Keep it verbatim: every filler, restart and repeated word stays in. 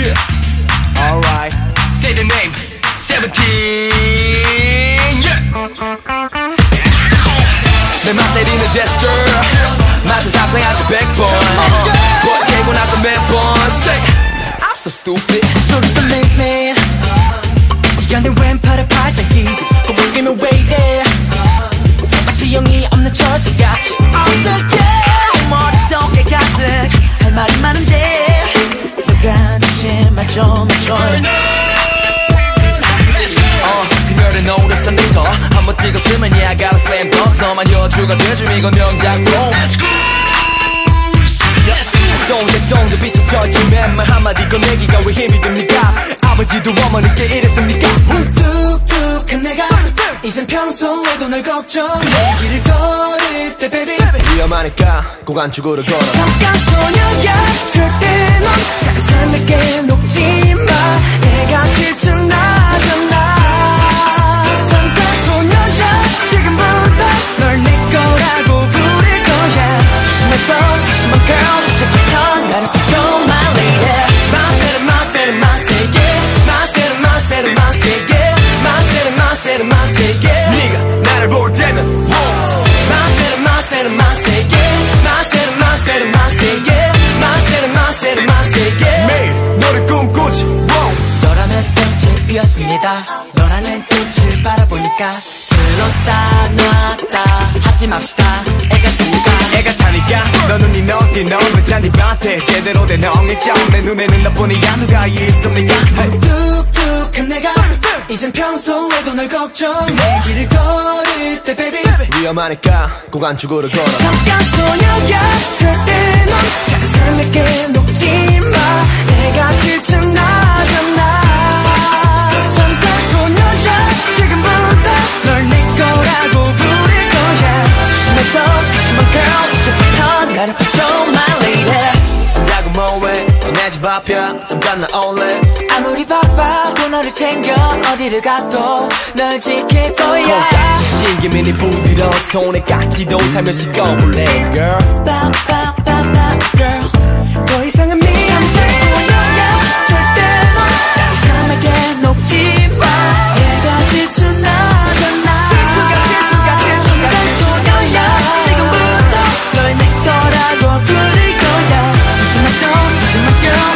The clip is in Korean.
Yeah. Alright. Say the name. Seventeen. Yeah. 내 맘 때리는 gesture. 맛을 상상하지 백 번. 볼 깨고 나서 몇 번. Say. I'm so stupid. 소리서 make me. 네가 내 왼팔에 팔짱 끼지. 꼬불기면 왜 이래. 마치 영이 없는 철수같이. 어떡해. 머릿속에 가득 할 말이 많은데 너가 대신 말 좀 해줘. 어, 그녀를 노렸어 네가 한번 찍었으면 yeah I got a slam dunk. 너만 여주가 돼줌 이건 명작품. 송대 송대 비춰져 있지 맨말 한마디 꺼내기가 왜 힘이 듭니까. 아버지도 어머니께 이랬습니까. 뚝뚝한 내가 이젠 평소에도 널 걱정해. 길을 걸을 때 baby 위험하니까 꼭 안쪽으로 걸어. 잠깐 소녀야 절대 넌 작은 내게 녹지 마. 내가 질투나잖아. 잠깐 소녀야 지금부터 널 내 거라고 부를 거야. 소심해서 소심한 girl 이제부터 나를 붙여 my lady. My city my city my city yeah. My city my city my city yeah. My city my city my city yeah. 네가 나를 볼 때면 My city my city my city yeah. My city my city my city yeah. My city my city my city yeah. 매일 너를 꿈꾸지. 너라는 꽃이 피었습니다. 너라는 꽃을 바라보니까 들렀다 놨다 하지 맙시다. 애가 차니까 애가 차니까 너는 네 너끼 너는 잔디밭에 제대로 된 엉일점. 내 눈에는 너뿐이야 누가 있습니까. 뚝뚝한 내가 이젠 평소에도 널 걱정해. 길을 걸을 때 baby 위험하니까 꼭 안쪽으로 걸어. 잠깐 소녀야 절대 넌 작은 내게 녹지 마. 내가 질투나잖아. 잠깐 소녀야 지금부터 널 내 거라고 부를 거야. 소심해서 소심한 girl 이제부터 나를 붙여 my lady. 자고 뭐해 내 집 앞이야 잠깐 나올래. 아무리 바빠도 너를 챙겨 어디를 가도 널 지킬 거야. 콩깍지 신기민이 부드러운 손에 깍지도 살며시 꺼볼래 girl. 빠빠빠빠 girl 더 이상은 미안. 잠깐 소녀야 절대 넌 따뜻하게 녹지 마. 얘가 질투나잖아. 질투가 질투가 질투가 소녀야 지금부터 널 내 거라고 부를 거야. 소심한 척 소심한 girl